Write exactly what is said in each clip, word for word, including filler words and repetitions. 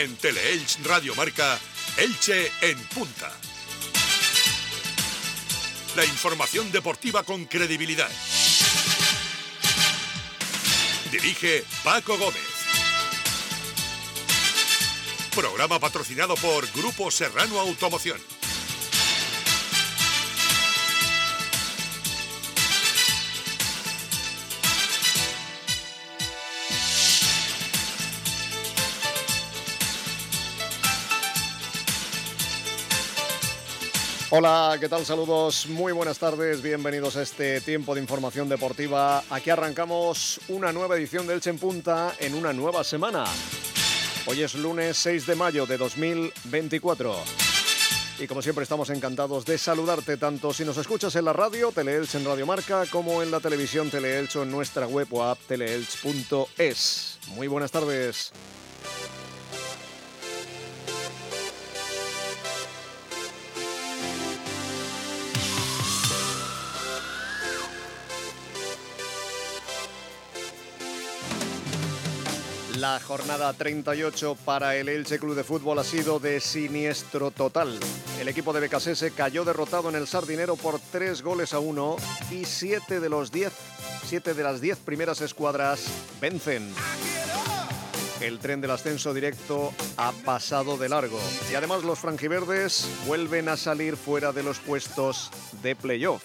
En Teleelch Radio Marca, Elche en punta. La información deportiva con credibilidad. Dirige Paco Gómez. Programa patrocinado por Grupo Serrano Automoción. Hola, ¿qué tal? Saludos, muy buenas tardes, bienvenidos a este tiempo de información deportiva. Aquí arrancamos una nueva edición de Elche en Punta en una nueva semana. Hoy es lunes seis de mayo de dos mil veinticuatro. Y como siempre estamos encantados de saludarte tanto si nos escuchas en la radio, Teleelch en Radio Marca, como en la televisión Teleelch o en nuestra web o app teleelch punto es. Muy buenas tardes. La jornada treinta y ocho para el Elche Club de Fútbol ha sido de siniestro total. El equipo de Becasese cayó derrotado en el Sardinero por tres goles a uno y siete de los diez, siete de las diez primeras escuadras vencen. El tren del ascenso directo ha pasado de largo y además los franjiverdes vuelven a salir fuera de los puestos de playoff.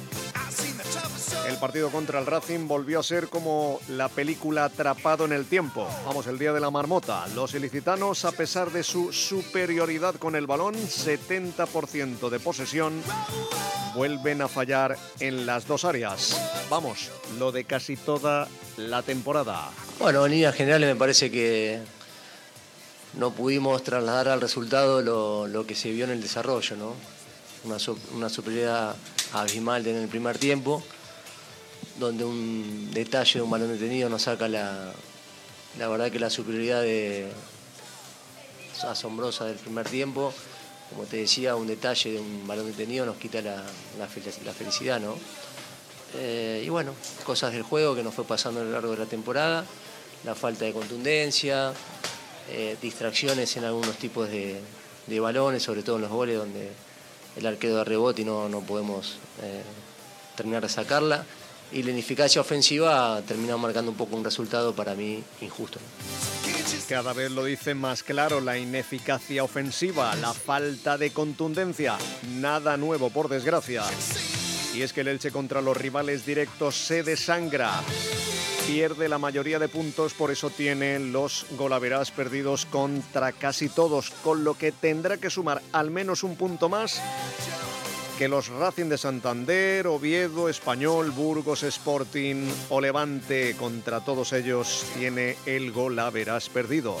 El partido contra el Racing volvió a ser como la película Atrapado en el tiempo. Vamos, el día de la marmota. Los ilicitanos, a pesar de su superioridad con el balón, setenta por ciento de posesión, vuelven a fallar en las dos áreas. Vamos, lo de casi toda la temporada. Bueno, en líneas generales me parece que no pudimos trasladar al resultado lo, lo que se vio en el desarrollo, ¿no? Una, una superioridad abismal en el primer tiempo, donde un detalle de un balón detenido nos saca la, la verdad que la superioridad de, asombrosa del primer tiempo. Como te decía, un detalle de un balón detenido nos quita la, la, la felicidad, ¿no? Eh, y bueno, cosas del juego que nos fue pasando a lo largo de la temporada, la falta de contundencia, eh, distracciones en algunos tipos de, de balones, sobre todo en los goles donde el arquero de rebote y no, no podemos eh, terminar de sacarla. Y la ineficacia ofensiva termina marcando un poco un resultado para mí injusto. Cada vez lo dice más claro, la ineficacia ofensiva, la falta de contundencia. Nada nuevo, por desgracia. Y es que el Elche contra los rivales directos se desangra. Pierde la mayoría de puntos, por eso tiene los golaveras perdidos contra casi todos, con lo que tendrá que sumar al menos un punto más que los Racing de Santander, Oviedo, Español, Burgos, Sporting o Levante. Contra todos ellos tiene el golaveras perdido.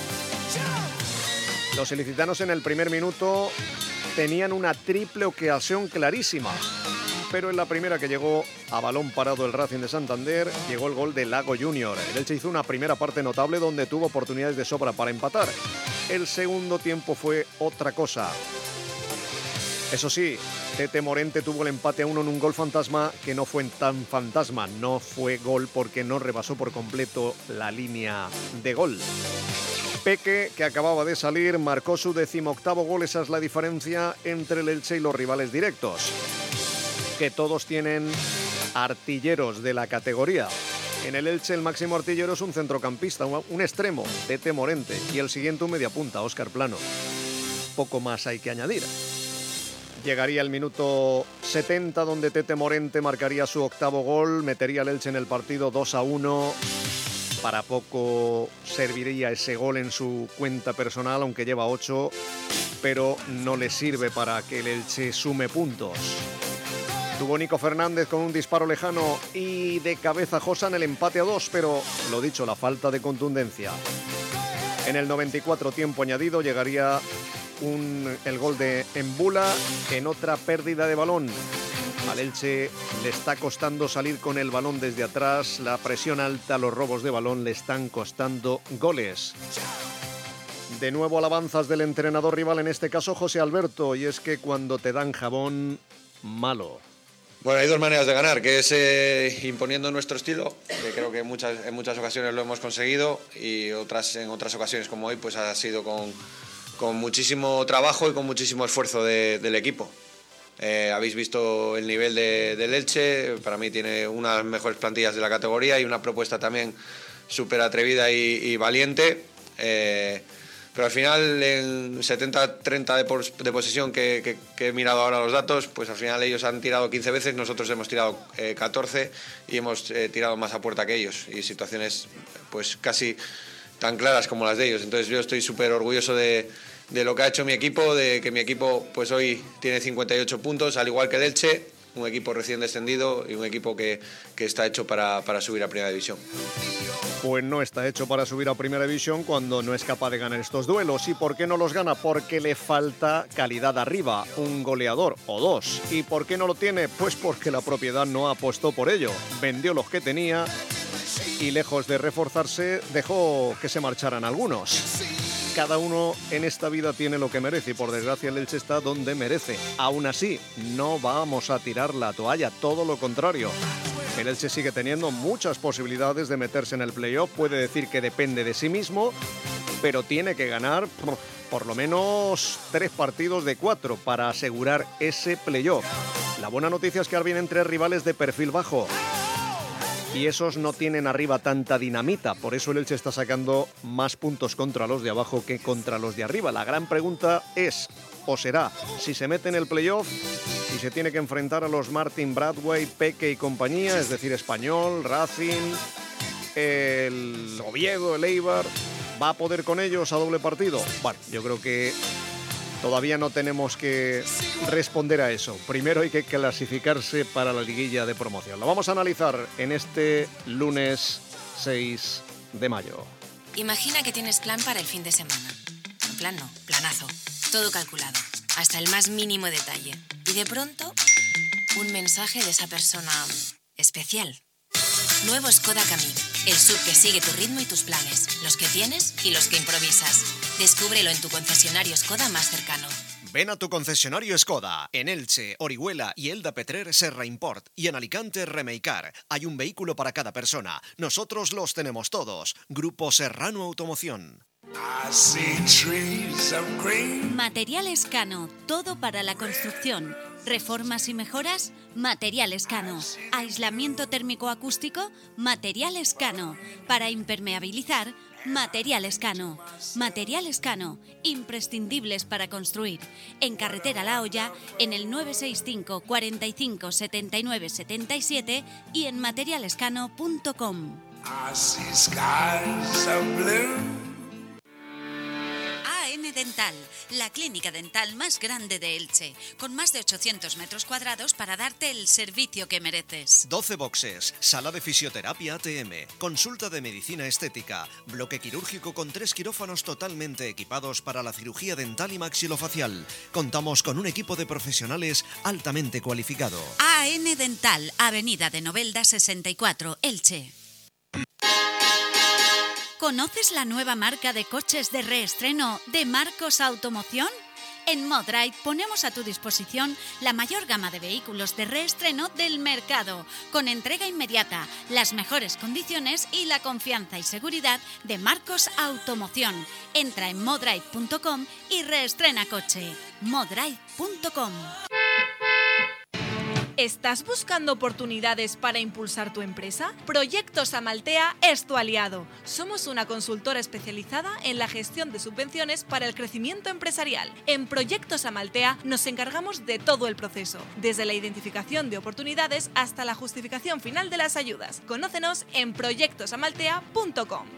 Los ilicitanos en el primer minuto tenían una triple ocasión clarísima, pero en la primera que llegó a balón parado el Racing de Santander, llegó el gol de Lago Junior. El Elche hizo una primera parte notable donde tuvo oportunidades de sobra para empatar. El segundo tiempo fue otra cosa. Eso sí, Tete Morente tuvo el empate a uno en un gol fantasma que no fue tan fantasma, no fue gol porque no rebasó por completo la línea de gol. Peque, que acababa de salir, marcó su decimoctavo gol. Esa es la diferencia entre el Elche y los rivales directos, que todos tienen artilleros de la categoría. En el Elche el máximo artillero es un centrocampista, un extremo, Tete Morente, y el siguiente un mediapunta, Óscar Plano. Poco más hay que añadir. Llegaría el minuto setenta, donde Tete Morente marcaría su octavo gol, metería al Elche en el partido dos a uno. Para poco serviría ese gol en su cuenta personal, aunque lleva ocho, pero no le sirve para que el Elche sume puntos. Tuvo Nico Fernández con un disparo lejano y de cabeza Josa en el empate a dos, pero lo dicho, la falta de contundencia. En el noventa y cuatro, tiempo añadido, llegaría Un, el gol de Embula en otra pérdida de balón. Al Elche le está costando salir con el balón desde atrás, la presión alta, los robos de balón le están costando goles. De nuevo alabanzas del entrenador rival, en este caso José Alberto, y es que cuando te dan jabón, malo. Bueno, hay dos maneras de ganar, que es eh, imponiendo nuestro estilo, que creo que en muchas, en muchas ocasiones lo hemos conseguido, y otras en otras ocasiones como hoy pues ha sido con, con muchísimo trabajo y con muchísimo esfuerzo de, del equipo. Eh, habéis visto el nivel de, del Elche, para mí tiene una de las mejores plantillas de la categoría y una propuesta también súper atrevida y, y valiente. Eh, Pero al final, en setenta treinta de, de posesión, que, que, que he mirado ahora los datos, pues al final ellos han tirado quince veces, nosotros hemos tirado eh, catorce y hemos eh, tirado más a puerta que ellos. Y situaciones pues casi tan claras como las de ellos. Entonces yo estoy súper orgulloso de, de lo que ha hecho mi equipo, de que mi equipo pues hoy tiene cincuenta y ocho puntos, al igual que el Elche, un equipo recién descendido y un equipo que, que está hecho para, para subir a Primera División. Pues no está hecho para subir a Primera División cuando no es capaz de ganar estos duelos. ¿Y por qué no los gana? Porque le falta calidad arriba, un goleador o dos. ¿Y por qué no lo tiene? Pues porque la propiedad no apostó por ello. Vendió los que tenía y lejos de reforzarse dejó que se marcharan algunos. Cada uno en esta vida tiene lo que merece y por desgracia el Elche está donde merece. Aún así, no vamos a tirar la toalla, todo lo contrario. El Elche sigue teniendo muchas posibilidades de meterse en el playoff, puede decir que depende de sí mismo, pero tiene que ganar por, por lo menos tres partidos de cuatro para asegurar ese playoff. La buena noticia es que ahora vienen tres rivales de perfil bajo. Y esos no tienen arriba tanta dinamita, por eso el Elche está sacando más puntos contra los de abajo que contra los de arriba. La gran pregunta es, o será, si se mete en el playoff y se tiene que enfrentar a los Martin Bradway, Peque y compañía, es decir, Español, Racing, el Oviedo, el Eibar, ¿va a poder con ellos a doble partido? Bueno, yo creo que todavía no tenemos que responder a eso. Primero hay que clasificarse para la liguilla de promoción. Lo vamos a analizar en este lunes seis de mayo. Imagina que tienes plan para el fin de semana. No, plan no, planazo. Todo calculado, hasta el más mínimo detalle. Y de pronto, un mensaje de esa persona especial. Nuevo Skoda Kamiq, el S U V que sigue tu ritmo y tus planes, los que tienes y los que improvisas. Descúbrelo en tu concesionario Skoda más cercano. Ven a tu concesionario Skoda. En Elche, Orihuela y Elda Petrer, Serra Import. Y en Alicante, Remeicar. Hay un vehículo para cada persona. Nosotros los tenemos todos. Grupo Serrano Automoción. Materiales Cano, todo para la construcción. Reformas y mejoras, Materiales Cano. Aislamiento térmico acústico, Materiales Cano. Para impermeabilizar, Materiales Cano. Materiales Cano, imprescindibles para construir. En Carretera La Hoya, en el nueve seis cinco, cuarenta y cinco, setenta y nueve, setenta y siete y en materialescano punto com. A N Dental, la clínica dental más grande de Elche, con más de ochocientos metros cuadrados para darte el servicio que mereces. doce boxes, sala de fisioterapia A T M, consulta de medicina estética, bloque quirúrgico con tres quirófanos totalmente equipados para la cirugía dental y maxilofacial. Contamos con un equipo de profesionales altamente cualificado. A N Dental, Avenida de Novelda sesenta y cuatro, Elche. ¿Conoces la nueva marca de coches de reestreno de Marcos Automoción? En Modride ponemos a tu disposición la mayor gama de vehículos de reestreno del mercado, con entrega inmediata, las mejores condiciones y la confianza y seguridad de Marcos Automoción. Entra en modride punto com y reestrena coche. modride punto com. ¿Estás buscando oportunidades para impulsar tu empresa? Proyectos Amaltea es tu aliado. Somos una consultora especializada en la gestión de subvenciones para el crecimiento empresarial. En Proyectos Amaltea nos encargamos de todo el proceso, desde la identificación de oportunidades hasta la justificación final de las ayudas. Conócenos en proyectos amaltea punto com.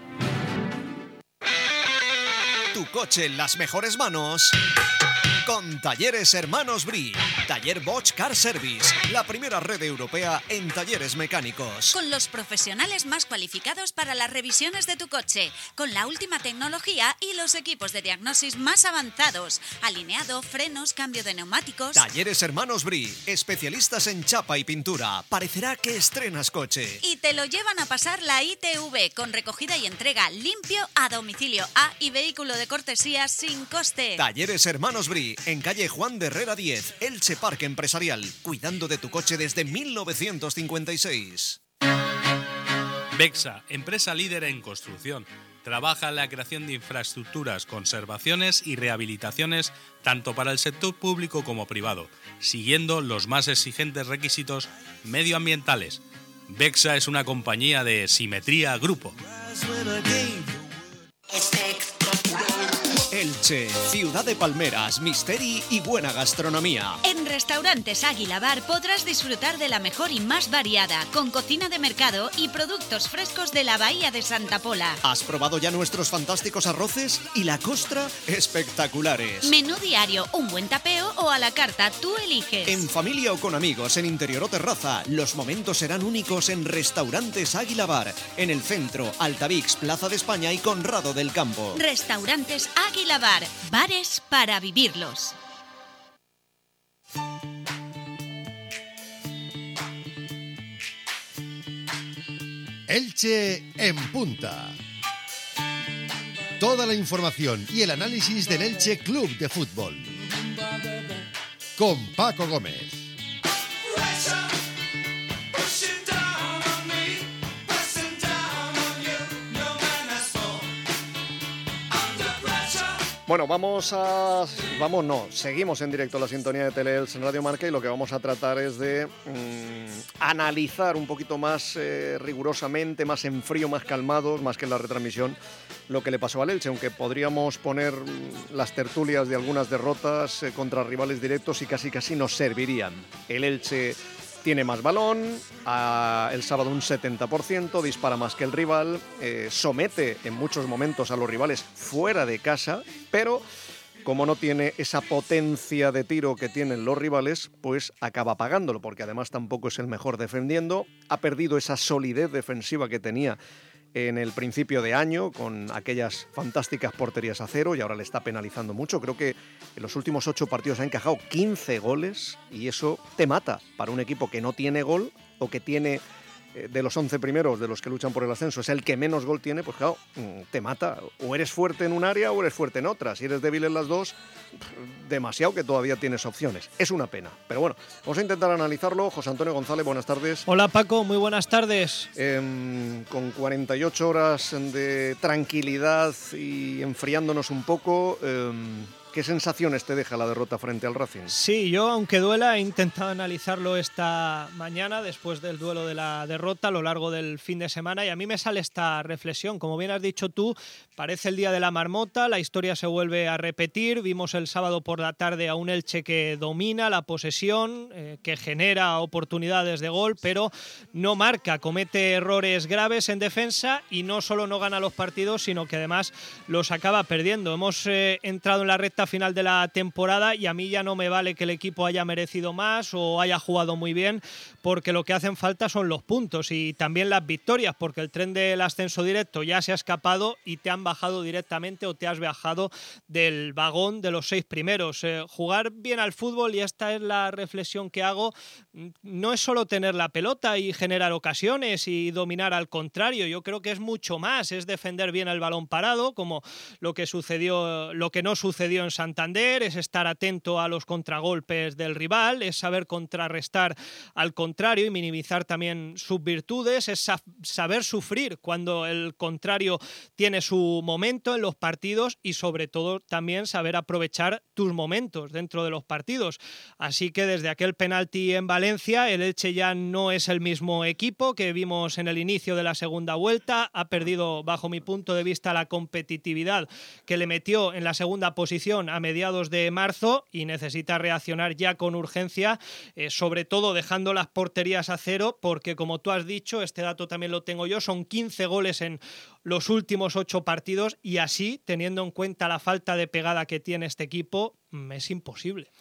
Tu coche en las mejores manos con Talleres Hermanos Brie. Taller Bosch Car Service, la primera red europea en talleres mecánicos. Con los profesionales más cualificados para las revisiones de tu coche, con la última tecnología y los equipos de diagnosis más avanzados. Alineado, frenos, cambio de neumáticos. Talleres Hermanos Brie, especialistas en chapa y pintura. Parecerá que estrenas coche. Y te lo llevan a pasar la I T V con recogida y entrega limpio a domicilio A y vehículo de cortesía sin coste. Talleres Hermanos Brie, en calle Juan de Herrera diez, Elche Parque Empresarial, cuidando de tu coche desde mil novecientos cincuenta y seis. Bexa, empresa líder en construcción. Trabaja en la creación de infraestructuras, conservaciones y rehabilitaciones tanto para el sector público como privado, siguiendo los más exigentes requisitos medioambientales. Bexa es una compañía de Simetría Grupo. Elche, ciudad de palmeras, misteri y buena gastronomía. En Restaurantes Águila Bar podrás disfrutar de la mejor y más variada, con cocina de mercado y productos frescos de la Bahía de Santa Pola. ¿Has probado ya nuestros fantásticos arroces? Y la costra, espectaculares. Menú diario, un buen tapeo o a la carta, tú eliges. En familia o con amigos, en interior o terraza, los momentos serán únicos en Restaurantes Águila Bar, en el centro, Altavix, Plaza de España y Conrado del Campo. Restaurantes Águila Bar, bares para vivirlos. Elche en punta. Toda la información y el análisis del Elche Club de Fútbol. Con Paco Gómez. Bueno, vamos a... Vamos, no, seguimos en directo la sintonía de Teleelch en Radio Marca y lo que vamos a tratar es de mmm, analizar un poquito más eh, rigurosamente, más en frío, más calmados, más que en la retransmisión, lo que le pasó al Elche, aunque podríamos poner mmm, las tertulias de algunas derrotas eh, contra rivales directos y casi casi nos servirían. El Elche tiene más balón, a, el sábado un setenta por ciento, dispara más que el rival, eh, somete en muchos momentos a los rivales fuera de casa, pero como no tiene esa potencia de tiro que tienen los rivales, pues acaba pagándolo, porque además tampoco es el mejor defendiendo, ha perdido esa solidez defensiva que tenía en el principio de año, con aquellas fantásticas porterías a cero, y ahora le está penalizando mucho. Creo que en los últimos ocho partidos ha encajado quince goles y eso te mata para un equipo que no tiene gol o que tiene, eh, de los once primeros de los que luchan por el ascenso, es el que menos gol tiene, pues claro, te mata. O eres fuerte en un área o eres fuerte en otra. Si eres débil en las dos, demasiado que todavía tienes opciones. Es una pena. Pero bueno, vamos a intentar analizarlo. José Antonio González, buenas tardes. Hola Paco, muy buenas tardes. Eh, con cuarenta y ocho horas de tranquilidad y enfriándonos un poco, eh, ¿qué sensaciones te deja la derrota frente al Racing? Sí, yo, aunque duela, he intentado analizarlo esta mañana después del duelo de la derrota a lo largo del fin de semana y a mí me sale esta reflexión. Como bien has dicho tú, parece el día de la marmota, la historia se vuelve a repetir. Vimos el sábado por la tarde a un Elche que domina la posesión, eh, que genera oportunidades de gol, pero no marca, comete errores graves en defensa y no solo no gana los partidos, sino que además los acaba perdiendo. Hemos eh, entrado en la recta final de la temporada y a mí ya no me vale que el equipo haya merecido más o haya jugado muy bien, porque lo que hacen falta son los puntos y también las victorias, porque el tren del ascenso directo ya se ha escapado y te han bajado directamente o te has bajado del vagón de los seis primeros. Eh, jugar bien al fútbol, y esta es la reflexión que hago, no es solo tener la pelota y generar ocasiones y dominar al contrario. Yo creo que es mucho más, es defender bien el balón parado, como lo que sucedió, lo que no sucedió en Santander, es estar atento a los contragolpes del rival, es saber contrarrestar al contrario y minimizar también sus virtudes, es sa- saber sufrir cuando el contrario tiene su momento en los partidos y sobre todo también saber aprovechar tus momentos dentro de los partidos. Así que desde aquel penalti en Valencia, el Elche ya no es el mismo equipo que vimos en el inicio de la segunda vuelta, ha perdido bajo mi punto de vista la competitividad que le metió en la segunda posición a mediados de marzo y necesita reaccionar ya con urgencia, eh, sobre todo dejando las porterías a cero, porque como tú has dicho, este dato también lo tengo yo, son quince goles en los últimos ocho partidos y así, teniendo en cuenta la falta de pegada que tiene este equipo, es imposible.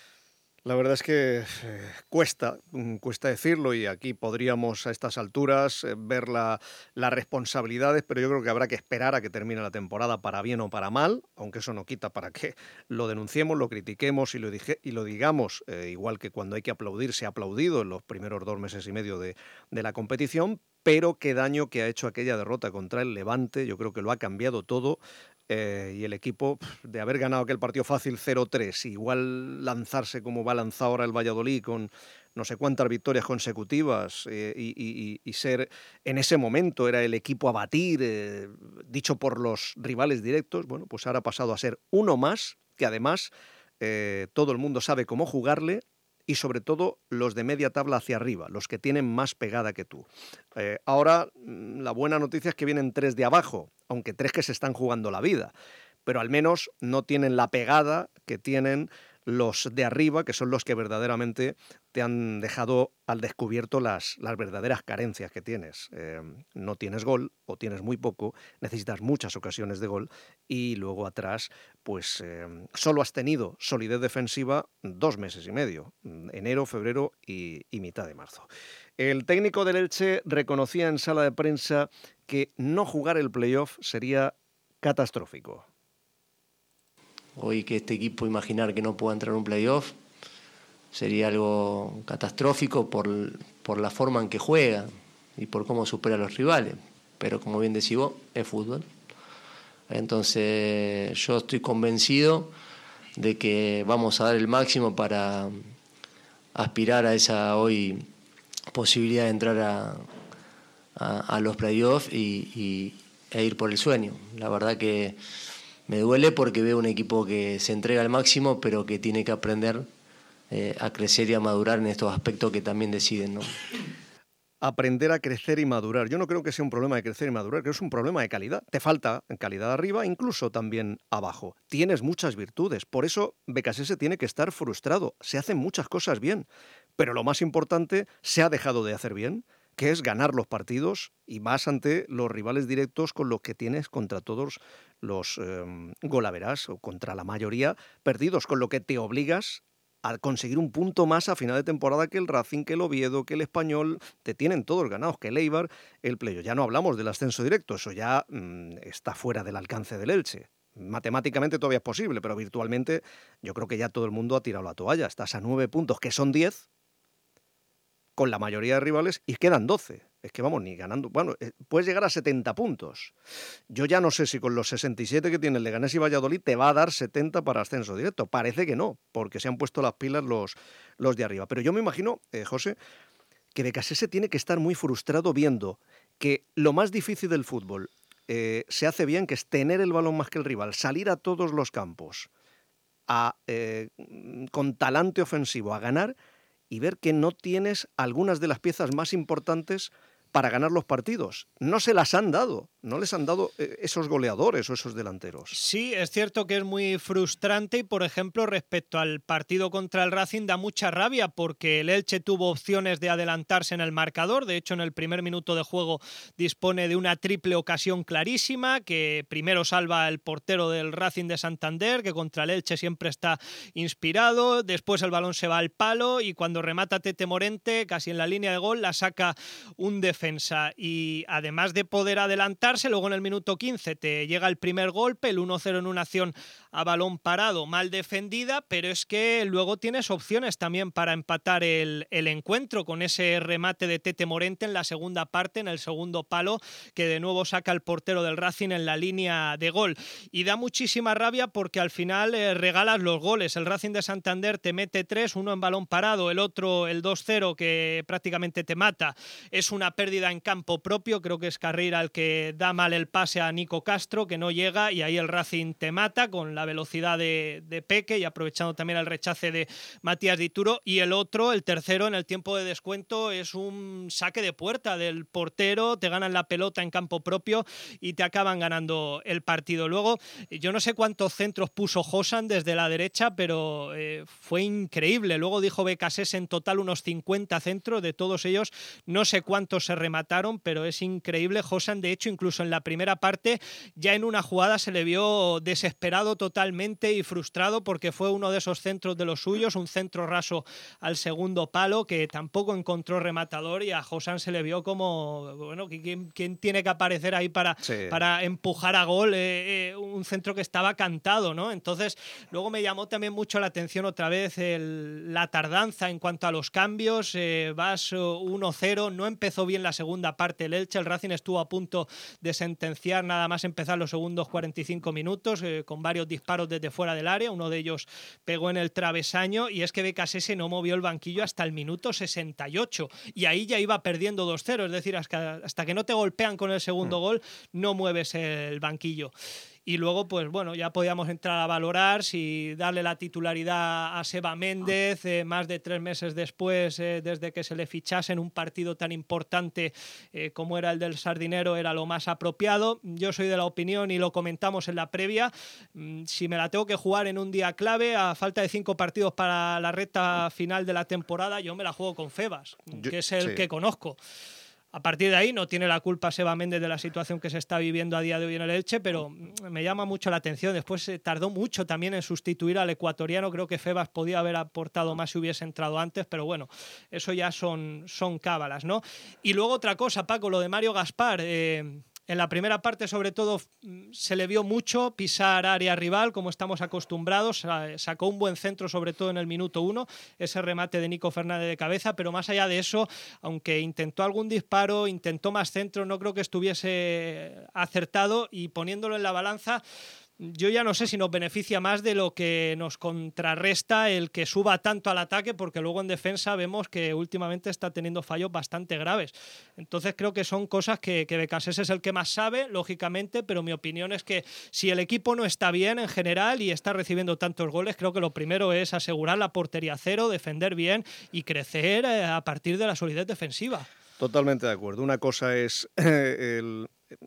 La verdad es que eh, cuesta, cuesta decirlo, y aquí podríamos a estas alturas eh, ver la, las responsabilidades, pero yo creo que habrá que esperar a que termine la temporada para bien o para mal, aunque eso no quita para que lo denunciemos, lo critiquemos y lo, dije, y lo digamos, eh, igual que cuando hay que aplaudir se ha aplaudido en los primeros dos meses y medio de, de la competición, pero qué daño que ha hecho aquella derrota contra el Levante, yo creo que lo ha cambiado todo. eh, y el equipo, de haber ganado aquel partido fácil cero tres, igual lanzarse como va lanzado ahora el Valladolid con no sé cuántas victorias consecutivas eh, y, y, y ser en ese momento era el equipo a batir, eh, dicho por los rivales directos, bueno, pues ahora ha pasado a ser uno más, que además eh, todo el mundo sabe cómo jugarle, y sobre todo los de media tabla hacia arriba, los que tienen más pegada que tú. Eh, ahora la buena noticia es que vienen tres de abajo, aunque tres que se están jugando la vida, pero al menos no tienen la pegada que tienen los de arriba, que son los que verdaderamente te han dejado al descubierto las, las verdaderas carencias que tienes. Eh, no tienes gol, o tienes muy poco, necesitas muchas ocasiones de gol, y luego atrás, pues eh, solo has tenido solidez defensiva dos meses y medio, enero, febrero y, y mitad de marzo. El técnico del Elche reconocía en sala de prensa que no jugar el playoff sería catastrófico. Hoy que este equipo imaginar que no pueda entrar en un playoff sería algo catastrófico por, por la forma en que juega y por cómo supera a los rivales. Pero como bien decís vos, es fútbol. Entonces yo estoy convencido de que vamos a dar el máximo para aspirar a esa hoy posibilidad de entrar a, a, a los playoffs y, y, e ir por el sueño. La verdad que me duele porque veo un equipo que se entrega al máximo, pero que tiene que aprender eh, a crecer y a madurar en estos aspectos que también deciden, ¿no? Aprender a crecer y madurar. Yo no creo que sea un problema de crecer y madurar, creo que es un problema de calidad. Te falta en calidad arriba, incluso también abajo. Tienes muchas virtudes, por eso Becasese tiene que estar frustrado. Se hacen muchas cosas bien, pero lo más importante, se ha dejado de hacer bien, que es ganar los partidos y más ante los rivales directos con los que tienes contra todos los eh, golaveras o contra la mayoría perdidos, con lo que te obligas a conseguir un punto más a final de temporada que el Racing, que el Oviedo, que el Español, te tienen todos ganados, que el Eibar, el Playo. Ya no hablamos del ascenso directo, eso ya mmm, está fuera del alcance del Elche. Matemáticamente todavía es posible, pero virtualmente yo creo que ya todo el mundo ha tirado la toalla. Estás a nueve puntos, que son diez, con la mayoría de rivales, y quedan doce. Es que vamos, ni ganando... Bueno, eh, puedes llegar a setenta puntos. Yo ya no sé si con los sesenta y siete que tiene el Leganés y Valladolid te va a dar setenta para ascenso directo. Parece que no, porque se han puesto las pilas los, los de arriba. Pero yo me imagino, eh, José, que Becasese tiene que estar muy frustrado viendo que lo más difícil del fútbol eh, se hace bien, que es tener el balón más que el rival, salir a todos los campos, a, eh, con talante ofensivo, a ganar, y ver que no tienes algunas de las piezas más importantes para ganar los partidos. No se las han dado, no les han dado esos goleadores o esos delanteros. Sí, es cierto que es muy frustrante y, por ejemplo, respecto al partido contra el Racing da mucha rabia porque el Elche tuvo opciones de adelantarse en el marcador. De hecho, en el primer minuto de juego dispone de una triple ocasión clarísima que primero salva el portero del Racing de Santander, que contra el Elche siempre está inspirado. Después el balón se va al palo y cuando remata Tete Morente, casi en la línea de gol, la saca un defensor. Defensa. Y además de poder adelantarse, luego en el minuto quince te llega el primer golpe, el uno cero en una acción a balón parado, mal defendida, pero es que luego tienes opciones también para empatar el, el encuentro con ese remate de Tete Morente en la segunda parte, en el segundo palo, que de nuevo saca el portero del Racing en la línea de gol. Y da muchísima rabia porque al final eh, regalas los goles. El Racing de Santander te mete tres, uno en balón parado, el otro, el dos cero, que prácticamente te mata. Es una pérdida en campo propio, creo que es Carreira el que da mal el pase a Nico Castro, que no llega, y ahí el Racing te mata con la velocidad de, de Peque y aprovechando también el rechace de Matías Dituro. Y el otro, el tercero, en el tiempo de descuento, es un saque de puerta del portero, te ganan la pelota en campo propio y te acaban ganando el partido. Luego, yo no sé cuántos centros puso Josan desde la derecha, pero eh, fue increíble. Luego dijo Becasese en total unos cincuenta centros, de todos ellos no sé cuántos se remataron, pero es increíble. Josan, de hecho, incluso en la primera parte, ya en una jugada se le vio desesperado totalmente totalmente y frustrado porque fue uno de esos centros de los suyos, un centro raso al segundo palo que tampoco encontró rematador y a Josán se le vio como, bueno, ¿quién, quién tiene que aparecer ahí para, sí. para empujar a gol? Eh, eh, un centro que estaba cantado, ¿no? Entonces, luego me llamó también mucho la atención otra vez el, la tardanza en cuanto a los cambios. Eh, vas uno cero, no empezó bien la segunda parte el Elche, el Racing estuvo a punto de sentenciar nada más empezar los segundos cuarenta y cinco minutos, eh, con varios disparos desde fuera del área, uno de ellos pegó en el travesaño y es que Becasese no movió el banquillo hasta el minuto sesenta y ocho y ahí ya iba perdiendo dos cero, es decir, hasta, hasta que no te golpean con el segundo mm. gol, no mueves el banquillo. Y luego, pues bueno, ya podíamos entrar a valorar si darle la titularidad a Seba Méndez, eh, más de tres meses después, eh, desde que se le fichase en un partido tan importante eh, como era el del Sardinero, era lo más apropiado. Yo soy de la opinión, y lo comentamos en la previa, mmm, si me la tengo que jugar en un día clave, a falta de cinco partidos para la recta final de la temporada, yo me la juego con Febas, yo, que es el sí. que conozco. A partir de ahí no tiene la culpa Seba Méndez de la situación que se está viviendo a día de hoy en el Elche, pero me llama mucho la atención. Después eh, tardó mucho también en sustituir al ecuatoriano. Creo que Febas podía haber aportado más si hubiese entrado antes, pero bueno, eso ya son, son cábalas, ¿no? Y luego otra cosa, Paco, lo de Mario Gaspar. Eh, En la primera parte, sobre todo, se le vio mucho pisar área rival, como estamos acostumbrados. Sacó un buen centro, sobre todo en el minuto uno, ese remate de Nico Fernández de cabeza, pero más allá de eso, aunque intentó algún disparo, intentó más centro, no creo que estuviese acertado, y poniéndolo en la balanza, yo ya no sé si nos beneficia más de lo que nos contrarresta el que suba tanto al ataque, porque luego en defensa vemos que últimamente está teniendo fallos bastante graves. Entonces creo que son cosas que, que Becasese es el que más sabe, lógicamente, pero mi opinión es que si el equipo no está bien en general y está recibiendo tantos goles, creo que lo primero es asegurar la portería cero, defender bien y crecer a partir de la solidez defensiva. Totalmente de acuerdo. Una cosa es eh, el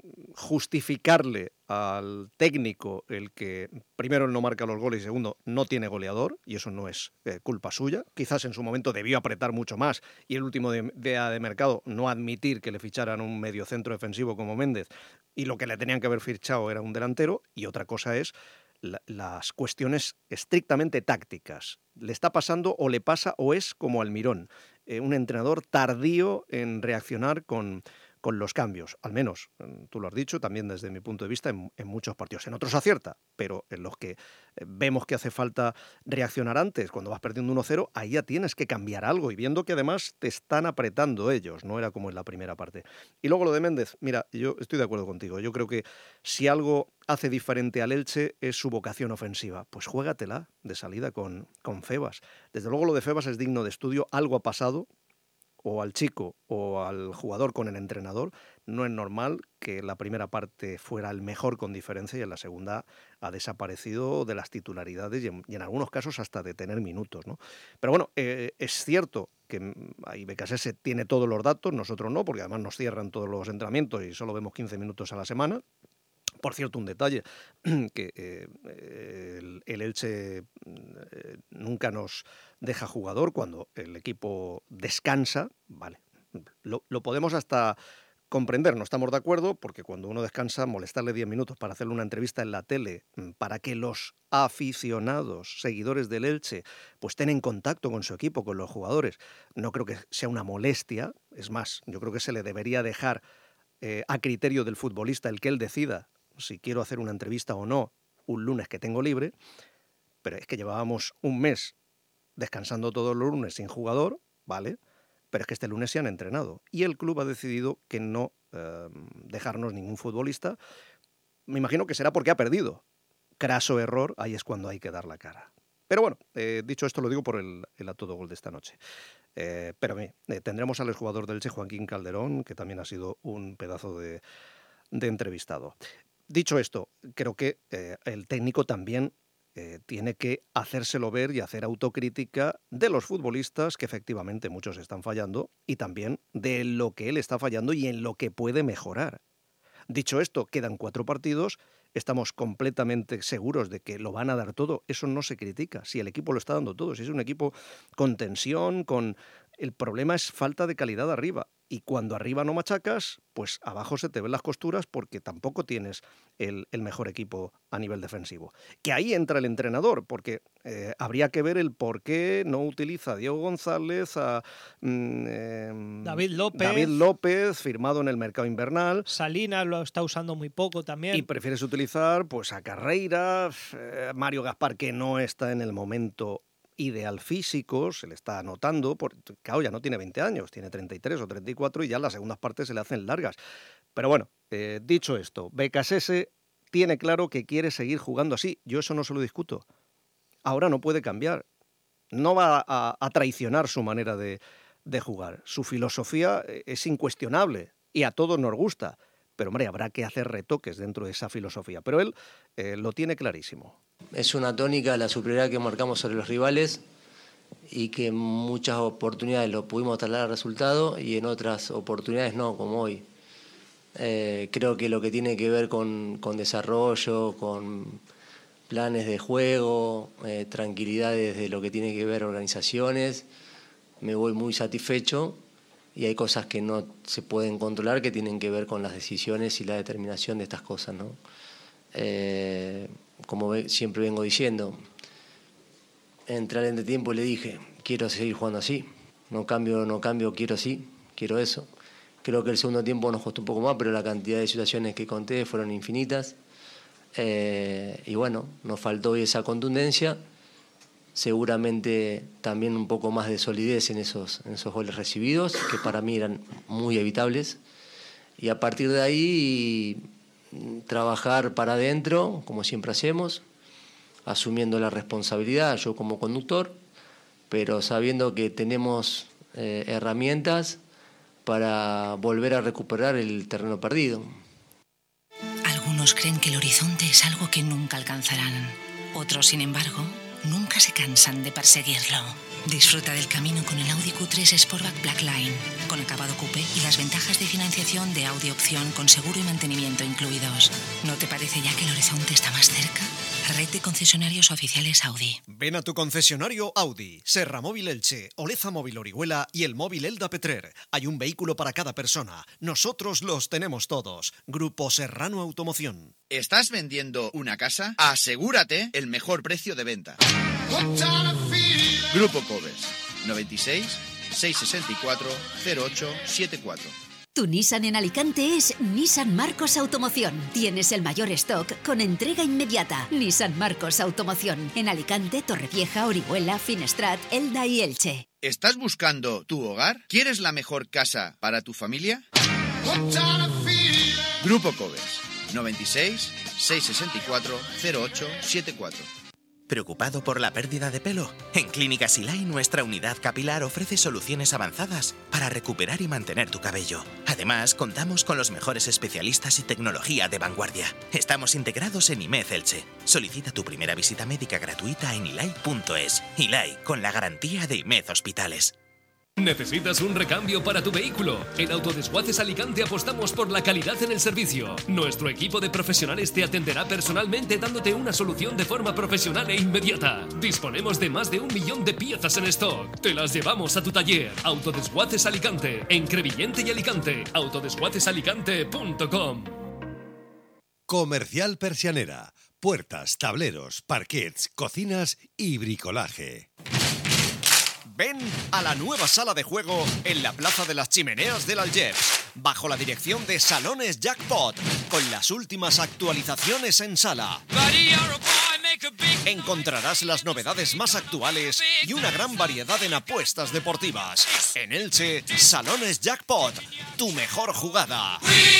justificarle al técnico el que primero no marca los goles y segundo no tiene goleador, y eso no es eh, culpa suya. Quizás en su momento debió apretar mucho más y el último día de, de mercado no admitir que le ficharan un mediocentro defensivo como Méndez, y lo que le tenían que haber fichado era un delantero. Y otra cosa es la, las cuestiones estrictamente tácticas. Le está pasando o le pasa o es como Almirón, eh, un entrenador tardío en reaccionar con con los cambios, al menos, tú lo has dicho, también desde mi punto de vista, en, en muchos partidos. En otros acierta, pero en los que vemos que hace falta reaccionar antes, cuando vas perdiendo uno cero, ahí ya tienes que cambiar algo, y viendo que además te están apretando ellos, no era como en la primera parte. Y luego lo de Méndez, mira, yo estoy de acuerdo contigo, yo creo que si algo hace diferente al Elche es su vocación ofensiva, pues juégatela de salida con, con Febas. Desde luego lo de Febas es digno de estudio, algo ha pasado, o al chico o al jugador con el entrenador. No es normal que la primera parte fuera el mejor con diferencia y en la segunda ha desaparecido de las titularidades y en, y en algunos casos hasta de tener minutos, ¿no? Pero bueno, eh, es cierto que ahí Becasese tiene todos los datos, nosotros no, porque además nos cierran todos los entrenamientos y solo vemos quince minutos a la semana. Por cierto, un detalle, que eh, el, el Elche eh, nunca nos deja jugador cuando el equipo descansa, vale, lo, lo podemos hasta comprender, no estamos de acuerdo, porque cuando uno descansa, molestarle diez minutos para hacerle una entrevista en la tele, para que los aficionados, seguidores del Elche, pues estén en contacto con su equipo, con los jugadores, no creo que sea una molestia. Es más, yo creo que se le debería dejar eh, a criterio del futbolista el que él decida si quiero hacer una entrevista o no un lunes que tengo libre, pero es que llevábamos un mes descansando todos los lunes sin jugador, ¿vale? Pero es que este lunes se han entrenado y el club ha decidido que no eh, dejarnos ningún futbolista. Me imagino que será porque ha perdido. Craso error, ahí es cuando hay que dar la cara. Pero bueno, eh, dicho esto, lo digo por el, el a todo gol de esta noche. Eh, pero eh, tendremos al exjugador del Elche, Joaquín Calderón, que también ha sido un pedazo de, de entrevistado. Dicho esto, creo que eh, el técnico también eh, tiene que hacérselo ver y hacer autocrítica de los futbolistas, que efectivamente muchos están fallando, y también de lo que él está fallando y en lo que puede mejorar. Dicho esto, quedan cuatro partidos, estamos completamente seguros de que lo van a dar todo, eso no se critica, si el equipo lo está dando todo, si es un equipo con tensión, con El problema es falta de calidad arriba. Y cuando arriba no machacas, pues abajo se te ven las costuras porque tampoco tienes el, el mejor equipo a nivel defensivo. Que ahí entra el entrenador, porque eh, habría que ver el por qué no utiliza a Diego González, a mm, eh, David López. David López, firmado en el mercado invernal. Salinas lo está usando muy poco también. Y prefieres utilizar pues a Carreira, eh, Mario Gaspar, que no está en el momento ideal físico, se le está notando, porque claro, ya no tiene veinte años, tiene treinta y tres o treinta y cuatro y ya las segundas partes se le hacen largas. Pero bueno, eh, dicho esto, Becasese tiene claro que quiere seguir jugando así, yo eso no se lo discuto. Ahora no puede cambiar, no va a, a traicionar su manera de, de jugar, su filosofía es incuestionable y a todos nos gusta, pero hombre, habrá que hacer retoques dentro de esa filosofía, pero él eh, lo tiene clarísimo. Es una tónica la superioridad que marcamos sobre los rivales y que en muchas oportunidades lo pudimos trasladar al resultado y en otras oportunidades no, como hoy. Eh, creo que lo que tiene que ver con, con desarrollo, con planes de juego, eh, tranquilidad desde lo que tiene que ver organizaciones, me voy muy satisfecho y hay cosas que no se pueden controlar que tienen que ver con las decisiones y la determinación de estas cosas, ¿no? Eh, como siempre vengo diciendo, entré al entretiempo y le dije, quiero seguir jugando así, no cambio, no cambio, quiero así, quiero eso. Creo que el segundo tiempo nos costó un poco más, pero la cantidad de situaciones que conté fueron infinitas. Eh, y bueno, nos faltó hoy esa contundencia, seguramente también un poco más de solidez en esos, en esos goles recibidos, que para mí eran muy evitables. Y a partir de ahí trabajar para adentro, como siempre hacemos, asumiendo la responsabilidad, yo como conductor, pero sabiendo que tenemos eh, herramientas para volver a recuperar el terreno perdido. Algunos creen que el horizonte es algo que nunca alcanzarán. Otros, sin embargo, nunca se cansan de perseguirlo. Disfruta del camino con el Audi Q tres Sportback Blackline, con acabado coupé y las ventajas de financiación de Audi Opción con seguro y mantenimiento incluidos. ¿No te parece ya que el horizonte está más cerca? Red de concesionarios oficiales Audi. Ven a tu concesionario Audi, Serra Móvil Elche, Oleza Móvil Orihuela y el Móvil Elda Petrer. Hay un vehículo para cada persona. Nosotros los tenemos todos. Grupo Serrano Automoción. ¿Estás vendiendo una casa? Asegúrate el mejor precio de venta. Grupo Covers, noventa y seis, seiscientos sesenta y cuatro, cero ocho setenta y cuatro. Tu Nissan en Alicante es Nissan Marcos Automoción. Tienes el mayor stock con entrega inmediata. Nissan Marcos Automoción. En Alicante, Torrevieja, Orihuela, Finestrat, Elda y Elche. ¿Estás buscando tu hogar? ¿Quieres la mejor casa para tu familia? Grupo Covers, noventa y seis, seiscientos sesenta y cuatro, cero ocho setenta y cuatro. ¿Preocupado por la pérdida de pelo? En Clínica Silay nuestra unidad capilar ofrece soluciones avanzadas para recuperar y mantener tu cabello. Además, contamos con los mejores especialistas y tecnología de vanguardia. Estamos integrados en I M E D Elche. Solicita tu primera visita médica gratuita en ilay punto es. Ilay, con la garantía de I M E D Hospitales. ¿Necesitas un recambio para tu vehículo? En Autodesguaces Alicante apostamos por la calidad en el servicio. Nuestro equipo de profesionales te atenderá personalmente dándote una solución de forma profesional e inmediata. Disponemos de más de un millón de piezas en stock. Te las llevamos a tu taller. Autodesguaces Alicante, en Crevillente y Alicante. autodesguaces alicante punto com. Comercial Persianera. Puertas, tableros, parquets, cocinas y bricolaje. Ven a la nueva sala de juego en la Plaza de las Chimeneas del Algeps, bajo la dirección de Salones Jackpot, con las últimas actualizaciones en sala. Encontrarás las novedades más actuales y una gran variedad en apuestas deportivas. En Elche, Salones Jackpot, tu mejor jugada.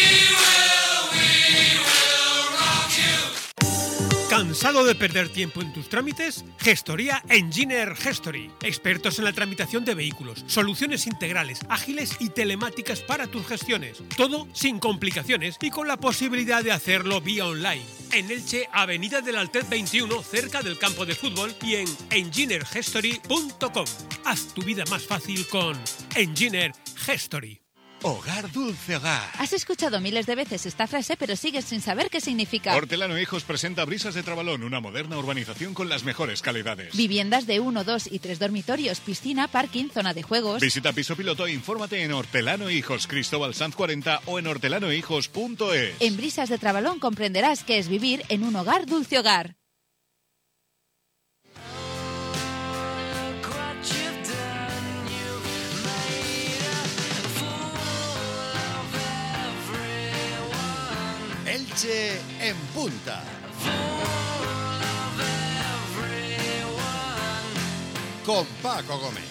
¿Cansado de perder tiempo en tus trámites? Gestoría Engineer Gestory. Expertos en la tramitación de vehículos. Soluciones integrales, ágiles y telemáticas para tus gestiones. Todo sin complicaciones y con la posibilidad de hacerlo vía online. En Elche, Avenida del Altet veintiuno, cerca del campo de fútbol, y en engineer gestory punto com. Haz tu vida más fácil con Engineer Gestory. Hogar Dulce Hogar. Has escuchado miles de veces esta frase, pero sigues sin saber qué significa. Hortelano Hijos presenta Brisas de Trabalón, una moderna urbanización con las mejores calidades. Viviendas de uno, dos y tres dormitorios, piscina, parking, zona de juegos. Visita piso piloto e infórmate en Hortelano Hijos, Cristóbal Sanz cuarenta o en hortelano hijos punto es. En Brisas de Trabalón comprenderás qué es vivir en un hogar Dulce Hogar. Elche en punta. Con Paco Gómez.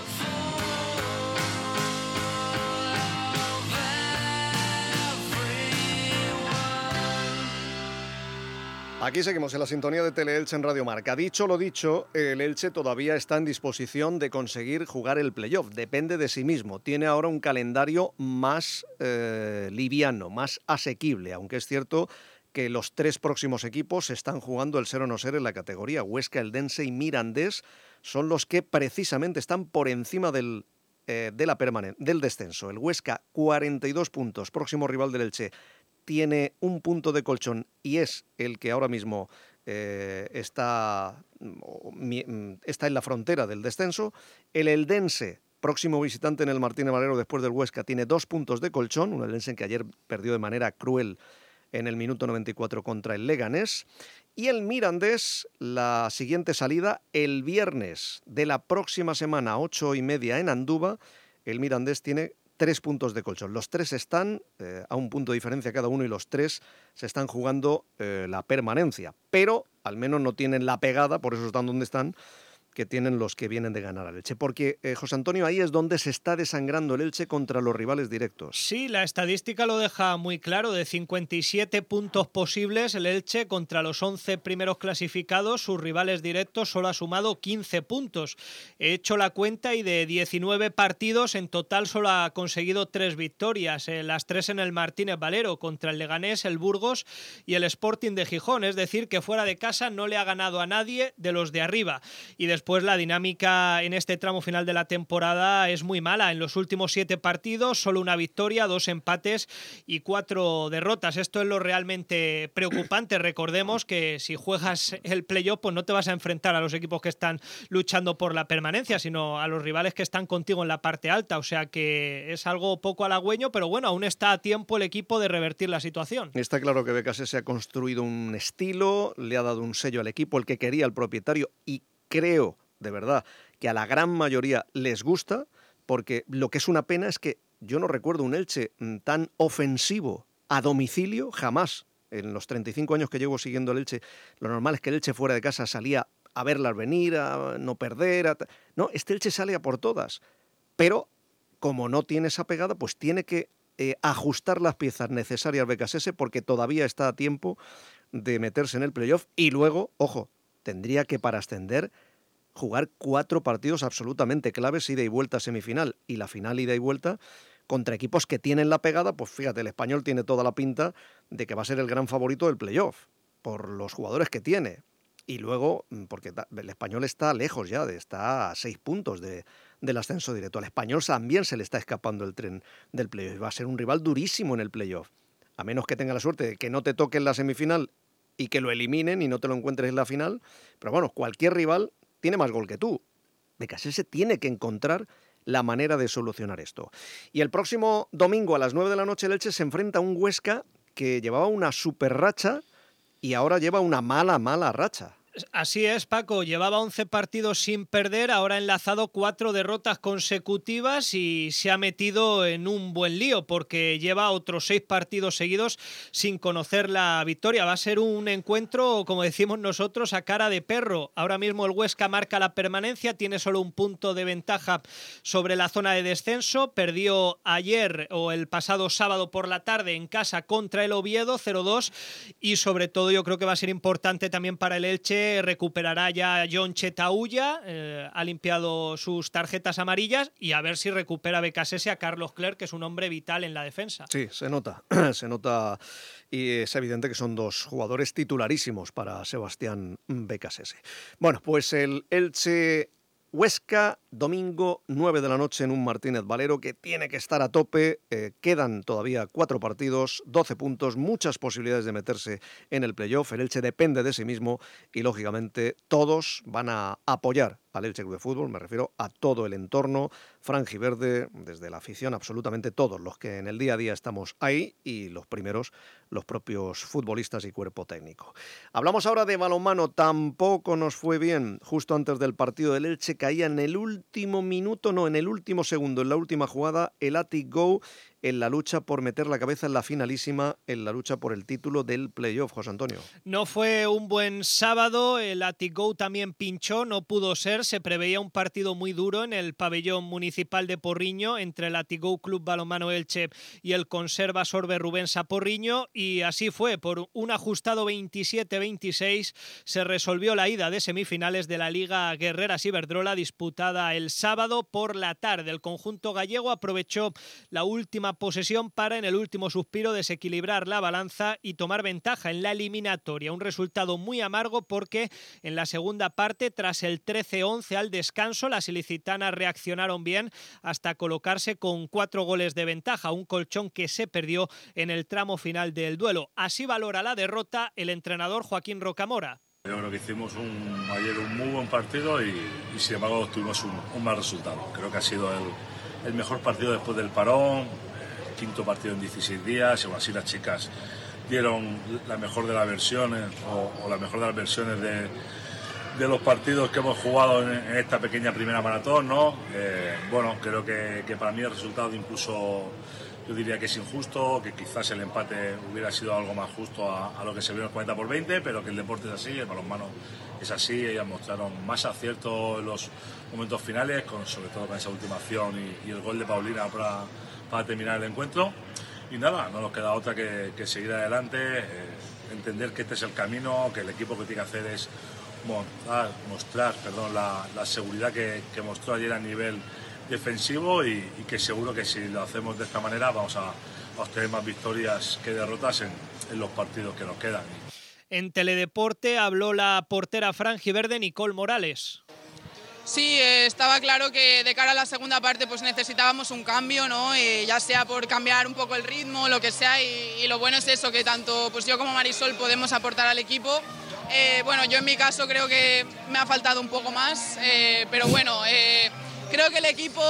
Aquí seguimos en la sintonía de Teleelche en Radio Marca. Dicho lo dicho, el Elche todavía está en disposición de conseguir jugar el playoff. Depende de sí mismo. Tiene ahora un calendario más eh, liviano, más asequible, aunque es cierto que los tres próximos equipos están jugando el ser o no ser en la categoría. Huesca, Eldense y Mirandés son los que precisamente están por encima del, eh, de la permanen- del descenso. El Huesca, cuarenta y dos puntos, próximo rival del Elche, tiene un punto de colchón y es el que ahora mismo eh, está, está en la frontera del descenso. El Eldense, próximo visitante en el Martínez Valero después del Huesca, tiene dos puntos de colchón, un Eldense que ayer perdió de manera cruel en el minuto noventa y cuatro contra el Leganés. Y el Mirandés, la siguiente salida el viernes de la próxima semana, ocho y media en Andúba. El Mirandés tiene tres puntos de colchón. Los tres están eh, a un punto de diferencia cada uno y los tres se están jugando eh, la permanencia. Pero al menos no tienen la pegada, por eso están donde están, que tienen los que vienen de ganar al Elche. Porque, eh, José Antonio, ahí es donde se está desangrando el Elche contra los rivales directos. Sí, la estadística lo deja muy claro. De cincuenta y siete puntos posibles, el Elche contra los once primeros clasificados, sus rivales directos, solo ha sumado quince puntos. He hecho la cuenta y de diecinueve partidos, en total solo ha conseguido tres victorias. Eh, las tres en el Martínez Valero, contra el Leganés, el Burgos y el Sporting de Gijón. Es decir, que fuera de casa no le ha ganado a nadie de los de arriba. Y después Pues la dinámica en este tramo final de la temporada es muy mala. En los últimos siete partidos, solo una victoria, dos empates y cuatro derrotas. Esto es lo realmente preocupante. Recordemos que si juegas el playoff, pues no te vas a enfrentar a los equipos que están luchando por la permanencia, sino a los rivales que están contigo en la parte alta. O sea que es algo poco halagüeño, pero bueno, aún está a tiempo el equipo de revertir la situación. Está claro que Becasés se ha construido un estilo, le ha dado un sello al equipo, el que quería el propietario, y creo, de verdad, que a la gran mayoría les gusta, porque lo que es una pena es que yo no recuerdo un Elche tan ofensivo a domicilio jamás. En los treinta y cinco años que llevo siguiendo el Elche, lo normal es que el Elche fuera de casa salía a verlas venir, a no perder. A... No, este Elche sale a por todas. Pero, como no tiene esa pegada, pues tiene que eh, ajustar las piezas necesarias Becasese, porque todavía está a tiempo de meterse en el playoff. Y luego, ojo, tendría que, para ascender, jugar cuatro partidos absolutamente claves, ida y vuelta semifinal, y la final ida y vuelta contra equipos que tienen la pegada. Pues fíjate, el Español tiene toda la pinta de que va a ser el gran favorito del playoff, por los jugadores que tiene. Y luego, porque el Español está lejos ya, de, está a seis puntos de, del ascenso directo. Al Español también se le está escapando el tren del playoff. Va a ser un rival durísimo en el playoff, a menos que tenga la suerte de que no te toque en la semifinal y que lo eliminen y no te lo encuentres en la final. Pero bueno, cualquier rival tiene más gol que tú. Becasese tiene que encontrar la manera de solucionar esto. Y el próximo domingo a las nueve de la noche el Elche se enfrenta a un Huesca que llevaba una super racha y ahora lleva una mala, mala racha. Así es, Paco. Llevaba once partidos sin perder, ahora ha enlazado cuatro derrotas consecutivas y se ha metido en un buen lío porque lleva otros seis partidos seguidos sin conocer la victoria. Va a ser un encuentro, como decimos nosotros, a cara de perro. Ahora mismo el Huesca marca la permanencia, tiene solo un punto de ventaja sobre la zona de descenso. Perdió ayer o el pasado sábado por la tarde en casa contra el Oviedo cero dos y sobre todo yo creo que va a ser importante también para el Elche. Recuperará ya John Chetaulla, eh, ha limpiado sus tarjetas amarillas y a ver si recupera Becasese a Carlos Clerc, que es un hombre vital en la defensa. Sí, se nota, se nota y es evidente que son dos jugadores titularísimos para Sebastián Becasese. Bueno, pues el Elche Huesca, domingo nueve de la noche en un Martínez Valero que tiene que estar a tope. Eh, quedan todavía cuatro partidos, doce puntos, muchas posibilidades de meterse en el playoff. El Elche depende de sí mismo y, lógicamente, todos van a apoyar al Elche Club de Fútbol. Me refiero a todo el entorno franjiverde, desde la afición, absolutamente todos los que en el día a día estamos ahí y los primeros, los propios futbolistas y cuerpo técnico. Hablamos ahora de balonmano. Tampoco nos fue bien. Justo antes del partido del Elche caía en el último minuto, no, en el último segundo, en la última jugada, el Athletic Go en la lucha por meter la cabeza en la finalísima, en la lucha por el título del playoff, José Antonio. No fue un buen sábado, el Athletic Go también pinchó, no pudo ser, se preveía un partido muy duro en el pabellón municipal de Porriño entre el Athletic Go Club Balonmano Elche y el Conserva Sorbe Rubensa Porriño, y así fue, por un ajustado veintisiete veintiséis se resolvió la ida de semifinales de la Liga Guerreras Iberdrola disputada el sábado por la tarde. El conjunto gallego aprovechó la última posesión para, en el último suspiro, desequilibrar la balanza y tomar ventaja en la eliminatoria. Un resultado muy amargo porque en la segunda parte, tras el trece once al descanso, las ilicitanas reaccionaron bien hasta colocarse con cuatro goles de ventaja, un colchón que se perdió en el tramo final del duelo. Así valora la derrota el entrenador Joaquín Rocamora. Yo creo que hicimos un, ayer un muy buen partido y, y sin embargo tuvimos un, un mal resultado. Creo que ha sido el, el mejor partido después del parón. Quinto partido en dieciséis días, y aún así las chicas dieron la mejor de las versiones o, o la mejor de las versiones de, de los partidos que hemos jugado en, en esta pequeña primera maratón, ¿no? Eh, bueno, creo que, que para mí el resultado incluso yo diría que es injusto, que quizás el empate hubiera sido algo más justo a, a lo que se vio en el cuarenta por veinte, pero que el deporte es así, el balonmano es así. Ellas mostraron más acierto en los momentos finales, con, sobre todo con esa última acción y, y el gol de Paulina para para terminar el encuentro, y nada, no nos queda otra que, que seguir adelante, eh, entender que este es el camino, que el equipo que tiene que hacer es mostrar, mostrar perdón, la, la seguridad que, que mostró ayer a nivel defensivo y, y que seguro que si lo hacemos de esta manera vamos a, a obtener más victorias que derrotas en, en los partidos que nos quedan. En Teledeporte habló la portera franjiverde Nicole Morales. Sí, eh, estaba claro que de cara a la segunda parte pues necesitábamos un cambio, ¿no? Eh, ya sea por cambiar un poco el ritmo, lo que sea, y, y lo bueno es eso, que tanto pues yo como Marisol podemos aportar al equipo. Eh, bueno, yo en mi caso creo que me ha faltado un poco más, eh, pero bueno, eh, creo que el equipo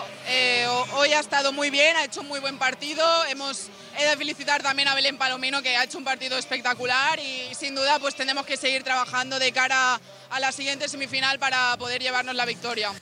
eh, hoy ha estado muy bien, ha hecho un muy buen partido. Hemos, he de felicitar también a Belén Palomino, que ha hecho un partido espectacular, y sin duda pues tenemos que seguir trabajando de cara a la siguiente semifinal para poder llevarnos la victoria.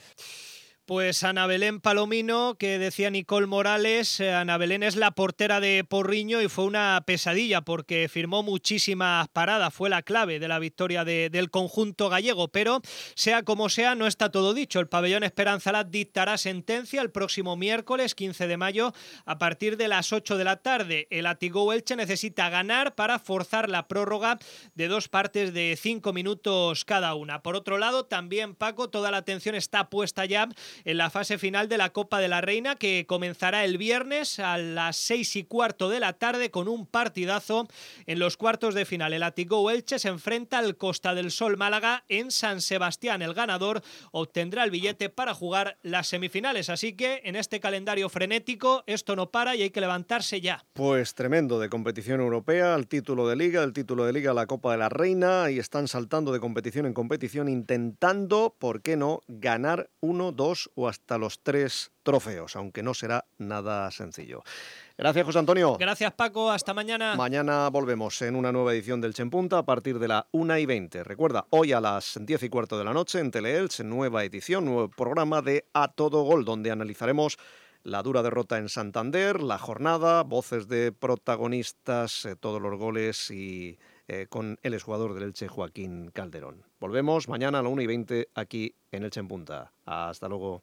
Pues Ana Belén Palomino, que decía Nicole Morales, eh, Ana Belén es la portera de Porriño y fue una pesadilla porque firmó muchísimas paradas, fue la clave de la victoria de, del conjunto gallego, pero sea como sea, no está todo dicho. El pabellón Esperanza Lat dictará sentencia el próximo miércoles quince de mayo a partir de las ocho de la tarde. El Athletic Go Elche necesita ganar para forzar la prórroga de dos partes de cinco minutos cada una. Por otro lado, también, Paco, toda la atención está puesta ya en la fase final de la Copa de la Reina, que comenzará el viernes a las seis y cuarto de la tarde con un partidazo en los cuartos de final. El Athletic Go Elche se enfrenta al Costa del Sol Málaga en San Sebastián. El ganador obtendrá el billete para jugar las semifinales, así que en este calendario frenético esto no para y hay que levantarse ya. Pues tremendo, de competición europea, el título de Liga, el título de Liga, la Copa de la Reina, y están saltando de competición en competición intentando, ¿por qué no?, ganar uno, dos o hasta los tres trofeos, aunque no será nada sencillo. Gracias, José Antonio. Gracias, Paco. Hasta mañana. Mañana volvemos en una nueva edición del Che en Punta a partir de la una y veinte. Recuerda, hoy a las diez y cuarto de la noche en Teleelch, nueva edición, nuevo programa de A Todo Gol, donde analizaremos la dura derrota en Santander, la jornada, voces de protagonistas, eh, todos los goles y eh, con el exjugador del Elche, Joaquín Calderón. Volvemos mañana a la una y veinte aquí en el Che en Punta. Hasta luego.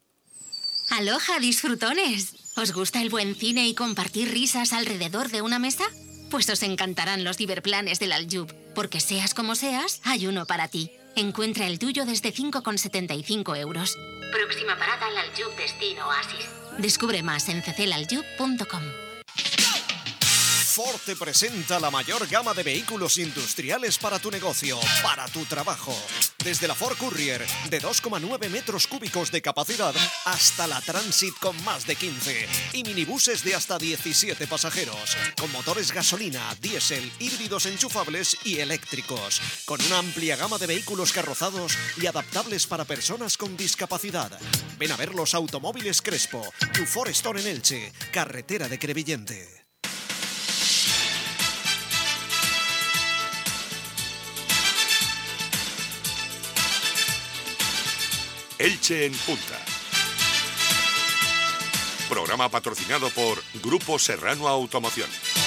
¡Aloha, disfrutones! ¿Os gusta el buen cine y compartir risas alrededor de una mesa? Pues os encantarán los Diverplanes del Aljub, porque seas como seas, hay uno para ti. Encuentra el tuyo desde cinco con setenta y cinco euros. Próxima parada, el Aljub Destino Oasis. Descubre más en cecelaljub punto com. Ford te presenta la mayor gama de vehículos industriales para tu negocio, para tu trabajo. Desde la Ford Courier de dos coma nueve metros cúbicos de capacidad hasta la Transit con más de quince y minibuses de hasta diecisiete pasajeros, con motores gasolina, diésel, híbridos enchufables y eléctricos, con una amplia gama de vehículos carrozados y adaptables para personas con discapacidad. Ven a ver los automóviles Crespo, tu Ford Store en Elche, carretera de Crevillente. Elche en Punta. Programa patrocinado por Grupo Serrano Automoción.